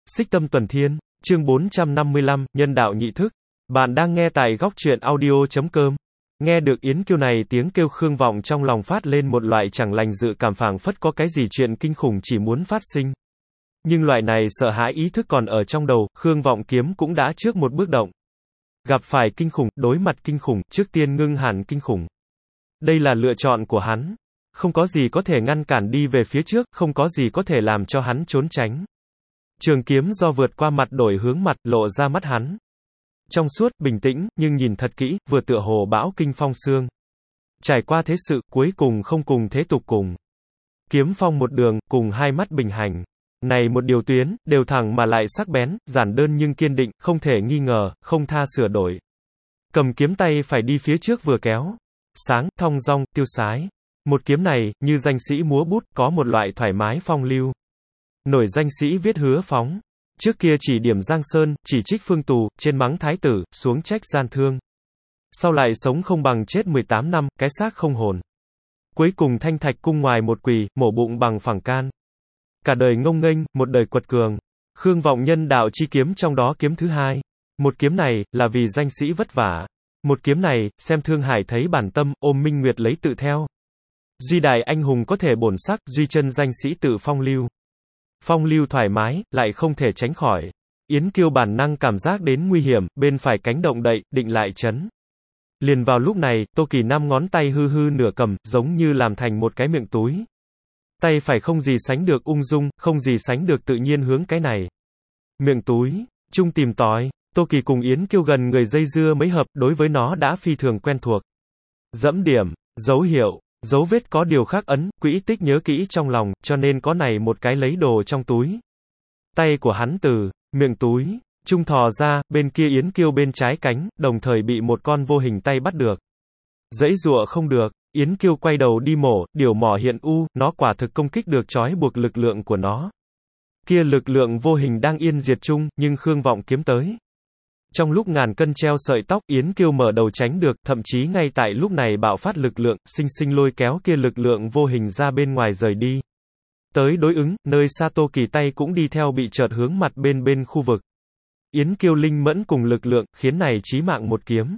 Xích Tâm Tuần Thiên, chương 455, Nhân đạo nhị thức. Bạn đang nghe tại góc truyện audio.com. Nghe được Yến Kiêu này tiếng kêu Khương Vọng trong lòng phát lên một loại chẳng lành dự cảm phảng phất có cái gì chuyện kinh khủng chỉ muốn phát sinh. Nhưng loại này sợ hãi ý thức còn ở trong đầu, Khương Vọng kiếm cũng đã trước một bước động. Gặp phải kinh khủng, đối mặt kinh khủng, trước tiên ngưng hẳn kinh khủng. Đây là lựa chọn của hắn. Không có gì có thể ngăn cản đi về phía trước, không có gì có thể làm cho hắn trốn tránh. Trường kiếm do vượt qua mặt đổi hướng mặt, lộ ra mắt hắn. Trong suốt, bình tĩnh, nhưng nhìn thật kỹ, vừa tựa hồ bão kinh phong sương. Trải qua thế sự, cuối cùng không cùng thế tục cùng. Kiếm phong một đường, cùng hai mắt bình hành. Này một điều tuyến, đều thẳng mà lại sắc bén, giản đơn nhưng kiên định, không thể nghi ngờ, không tha sửa đổi. Cầm kiếm tay phải đi phía trước vừa kéo. Sáng, thong dong, tiêu sái. Một kiếm này, như danh sĩ múa bút, có một loại thoải mái phong lưu. Nổi danh sĩ viết hứa phóng. Trước kia chỉ điểm Giang Sơn, chỉ trích phương tù, trên mắng thái tử, xuống trách gian thương. Sau lại sống không bằng chết 18 năm, cái xác không hồn. Cuối cùng thanh thạch cung ngoài một quỳ, mổ bụng bằng phẳng can. Cả đời ngông nghênh, một đời quật cường. Khương Vọng nhân đạo chi kiếm trong đó kiếm thứ hai. Một kiếm này, là vì danh sĩ vất vả. Một kiếm này, xem Thương Hải thấy bản tâm, ôm Minh Nguyệt lấy tự theo. Duy đại anh hùng có thể bổn sắc, duy chân danh sĩ tự phong lưu. Phong lưu thoải mái, lại không thể tránh khỏi. Yến Kiêu bản năng cảm giác đến nguy hiểm, bên phải cánh động đậy, định lại chấn. Liền vào lúc này, Tô Kỳ năm ngón tay hư hư nửa cầm, giống như làm thành một cái miệng túi. Tay phải không gì sánh được ung dung, không gì sánh được tự nhiên hướng cái này. Miệng túi, chung tìm tòi, Tô Kỳ cùng Yến Kiêu gần người dây dưa mấy hợp, đối với nó đã phi thường quen thuộc. Dẫm điểm, dấu hiệu. Dấu vết có điều khắc ấn, quỹ tích nhớ kỹ trong lòng, cho nên có này một cái lấy đồ trong túi. Tay của hắn từ miệng túi, trung thò ra, bên kia Yến Kiêu bên trái cánh, đồng thời bị một con vô hình tay bắt được. Giãy giụa không được, Yến Kiêu quay đầu đi mổ, điều mỏ hiện u, nó quả thực công kích được trói buộc lực lượng của nó. Kia lực lượng vô hình đang yên diệt chung, nhưng Khương Vọng kiếm tới. Trong lúc ngàn cân treo sợi tóc, Yến Kiêu mở đầu tránh được, thậm chí ngay tại lúc này bạo phát lực lượng, sinh sinh lôi kéo kia lực lượng vô hình ra bên ngoài rời đi. Tới đối ứng, nơi xa Tô Kỳ tay cũng đi theo bị chợt hướng mặt bên khu vực. Yến Kiêu linh mẫn cùng lực lượng, khiến này chí mạng một kiếm.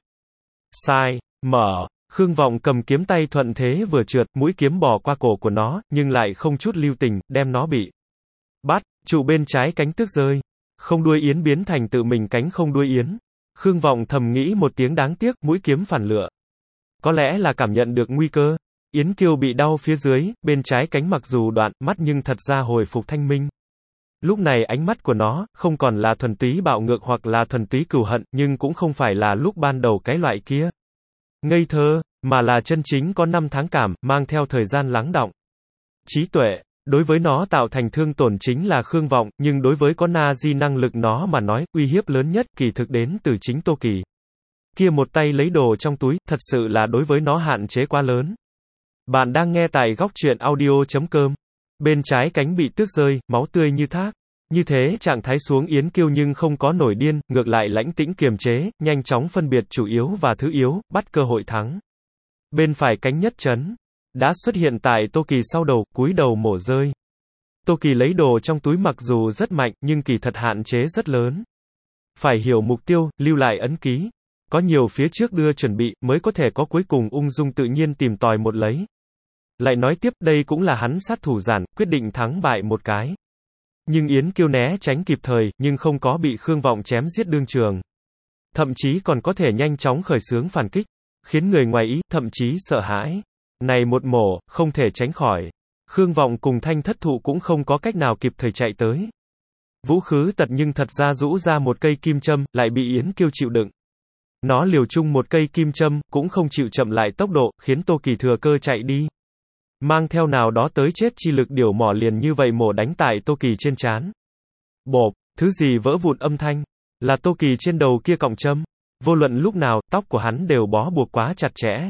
Sai, mở, Khương Vọng cầm kiếm tay thuận thế vừa trượt, mũi kiếm bò qua cổ của nó, nhưng lại không chút lưu tình, đem nó bị bắt, trụ bên trái cánh tước rơi. Không đuôi yến biến thành tự mình cánh không đuôi yến. Khương Vọng thầm nghĩ một tiếng đáng tiếc, mũi kiếm phản lựa. Có lẽ là cảm nhận được nguy cơ. Yến Kiêu bị đau phía dưới, bên trái cánh mặc dù đoạn, mắt nhưng thật ra hồi phục thanh minh. Lúc này ánh mắt của nó, không còn là thuần túy bạo ngược hoặc là thuần túy cừu hận, nhưng cũng không phải là lúc ban đầu cái loại kia. Ngây thơ, mà là chân chính có 5 tháng cảm, mang theo thời gian lắng đọng. Trí tuệ. Đối với nó tạo thành thương tổn chính là Khương Vọng, nhưng đối với có na di năng lực nó mà nói, uy hiếp lớn nhất kỳ thực đến từ chính Tô Kỳ. Kia một tay lấy đồ trong túi, thật sự là đối với nó hạn chế quá lớn. Bạn đang nghe tại góc truyện audio.com. Bên trái cánh bị tước rơi, máu tươi như thác. Như thế trạng thái xuống Yến Kiêu nhưng không có nổi điên, ngược lại lãnh tĩnh kiềm chế, nhanh chóng phân biệt chủ yếu và thứ yếu, bắt cơ hội thắng. Bên phải cánh nhất chấn. Đã xuất hiện tại Tô Kỳ sau đầu, cúi đầu mổ rơi. Tô Kỳ lấy đồ trong túi mặc dù rất mạnh, nhưng kỳ thật hạn chế rất lớn. Phải hiểu mục tiêu, lưu lại ấn ký. Có nhiều phía trước đưa chuẩn bị, mới có thể có cuối cùng ung dung tự nhiên tìm tòi một lấy. Lại nói tiếp, đây cũng là hắn sát thủ giản, quyết định thắng bại một cái. Nhưng Yến Kiêu né tránh kịp thời, nhưng không có bị Khương Vọng chém giết đương trường. Thậm chí còn có thể nhanh chóng khởi xướng phản kích, khiến người ngoài ý, thậm chí sợ hãi. Này một mổ, không thể tránh khỏi. Khương Vọng cùng Thanh Thất Thụ cũng không có cách nào kịp thời chạy tới. Vũ Khứ Tật nhưng thật ra rũ ra một cây kim châm, lại bị Yến Kiêu chịu đựng. Nó liều chung một cây kim châm, cũng không chịu chậm lại tốc độ, khiến Tô Kỳ thừa cơ chạy đi. Mang theo nào đó tới chết chi lực điểu mỏ liền như vậy mổ đánh tại Tô Kỳ trên trán. Bộp, thứ gì vỡ vụn âm thanh? Là Tô Kỳ trên đầu kia cọng châm. Vô luận lúc nào, tóc của hắn đều bó buộc quá chặt chẽ.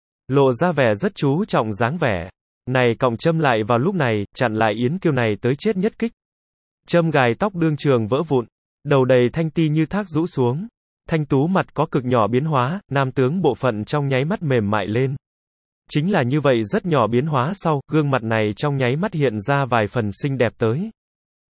Lộ ra vẻ rất chú trọng dáng vẻ. Này cọng châm lại vào lúc này, chặn lại Yến Kiêu này tới chết nhất kích. Châm gài tóc đương trường vỡ vụn. Đầu đầy thanh ti như thác rũ xuống. Thanh tú mặt có cực nhỏ biến hóa, nam tướng bộ phận trong nháy mắt mềm mại lên. Chính là như vậy rất nhỏ biến hóa sau, gương mặt này trong nháy mắt hiện ra vài phần xinh đẹp tới.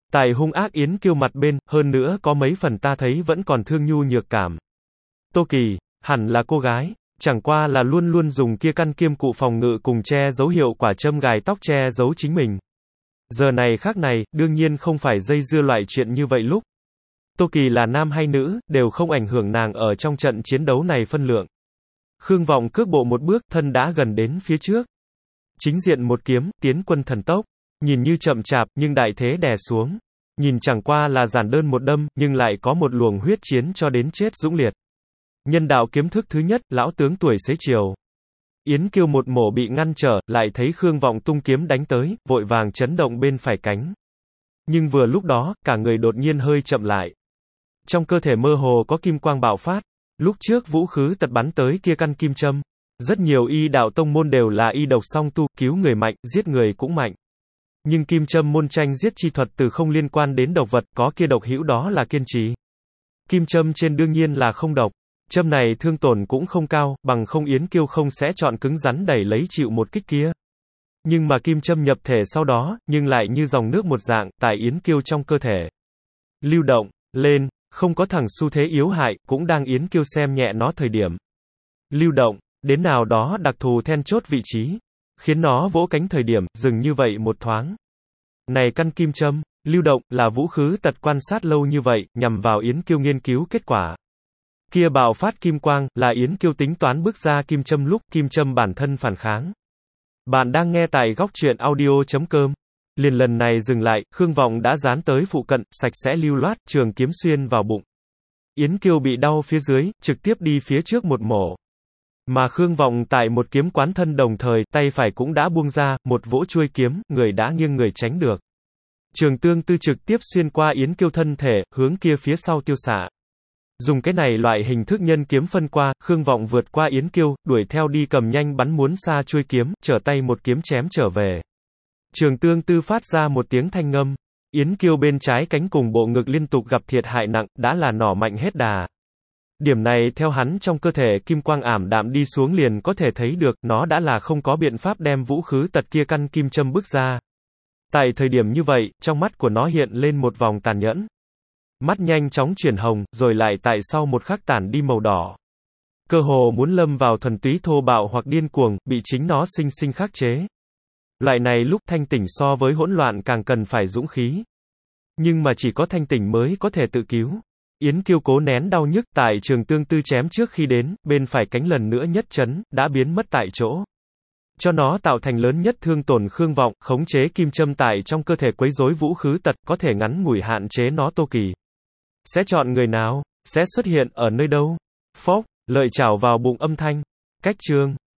Tài hung ác Yến Kiêu mặt bên, hơn nữa có mấy phần ta thấy vẫn còn thương nhu nhược cảm. Tô Kỳ, hẳn là cô gái, chẳng qua là luôn luôn dùng kia căn kiêm cụ phòng ngự cùng che giấu hiệu quả châm gài tóc che giấu chính mình. Giờ này khác này, đương nhiên không phải dây dưa loại chuyện như vậy lúc. Tô Kỳ là nam hay nữ, đều không ảnh hưởng nàng ở trong trận chiến đấu này phân lượng. Khương Vọng cước bộ một bước, thân đã gần đến phía trước. Chính diện một kiếm, tiến quân thần tốc. Nhìn như chậm chạp, nhưng đại thế đè xuống. Nhìn chẳng qua là giản đơn một đâm, nhưng lại có một luồng huyết chiến cho đến chết dũng liệt. Nhân đạo kiếm thức thứ nhất, lão tướng tuổi xế chiều. Yến Kiêu một mổ bị ngăn trở, lại thấy Khương Vọng tung kiếm đánh tới, vội vàng chấn động bên phải cánh. Nhưng vừa lúc đó, cả người đột nhiên hơi chậm lại. Trong cơ thể mơ hồ có kim quang bạo phát. Lúc trước vũ khứ tật bắn tới kia căn kim châm. Rất nhiều y đạo tông môn đều là y độc song tu, cứu người mạnh, giết người cũng mạnh. Nhưng kim châm môn tranh giết chi thuật từ không liên quan đến độc vật, có kia độc hữu đó là kiên trì. Kim châm trên đương nhiên là không độc. Châm này thương tổn cũng không cao, bằng không Yến Kiêu không sẽ chọn cứng rắn đẩy lấy chịu một kích kia. Nhưng mà kim châm nhập thể sau đó, nhưng lại như dòng nước một dạng, tại Yến Kiêu trong cơ thể. Lưu động, lên, không có thẳng xu thế yếu hại, cũng đang Yến Kiêu xem nhẹ nó thời điểm. Lưu động, đến nào đó đặc thù then chốt vị trí, khiến nó vỗ cánh thời điểm, dừng như vậy một thoáng. Này căn kim châm, lưu động, là vũ khứ tật quan sát lâu như vậy, nhằm vào Yến Kiêu nghiên cứu kết quả. Kia bạo phát kim quang, là Yến Kiêu tính toán bước ra kim châm lúc, kim châm bản thân phản kháng. Bạn đang nghe tại góc truyện audio.com. Liền lần này dừng lại, Khương Vọng đã dán tới phụ cận, sạch sẽ lưu loát, trường kiếm xuyên vào bụng. Yến Kiêu bị đau phía dưới, trực tiếp đi phía trước một mổ. Mà Khương Vọng tại một kiếm quán thân đồng thời, tay phải cũng đã buông ra, một vỗ chuôi kiếm, người đã nghiêng người tránh được. Trường tương tư trực tiếp xuyên qua Yến Kiêu thân thể, hướng kia phía sau tiêu xạ. Dùng cái này loại hình thức nhân kiếm phân qua, Khương Vọng vượt qua Yến Kiêu, đuổi theo đi cầm nhanh bắn muốn xa chuôi kiếm, trở tay một kiếm chém trở về. Trường tương tư phát ra một tiếng thanh ngâm. Yến Kiêu bên trái cánh cùng bộ ngực liên tục gặp thiệt hại nặng, đã là nỏ mạnh hết đà. Điểm này theo hắn trong cơ thể kim quang ảm đạm đi xuống liền có thể thấy được, nó đã là không có biện pháp đem vũ khứ tật kia căn kim châm bước ra. Tại thời điểm như vậy, trong mắt của nó hiện lên một vòng tàn nhẫn. Mắt nhanh chóng chuyển hồng, rồi lại tại sau một khắc tản đi màu đỏ. Cơ hồ muốn lâm vào thuần túy thô bạo hoặc điên cuồng, bị chính nó sinh sinh khắc chế. Loại này lúc thanh tỉnh so với hỗn loạn càng cần phải dũng khí. Nhưng mà chỉ có thanh tỉnh mới có thể tự cứu. Yến Kiêu cố nén đau nhức tại trường tương tư chém trước khi đến, bên phải cánh lần nữa nhất chấn, đã biến mất tại chỗ. Cho nó tạo thành lớn nhất thương tổn Khương Vọng, khống chế kim châm tại trong cơ thể quấy rối vũ khứ tật, có thể ngắn ngủi hạn chế nó. Tô Kỳ sẽ chọn người nào? Sẽ xuất hiện ở nơi đâu? Phốc, lợi chảo vào bụng âm thanh. Cách chương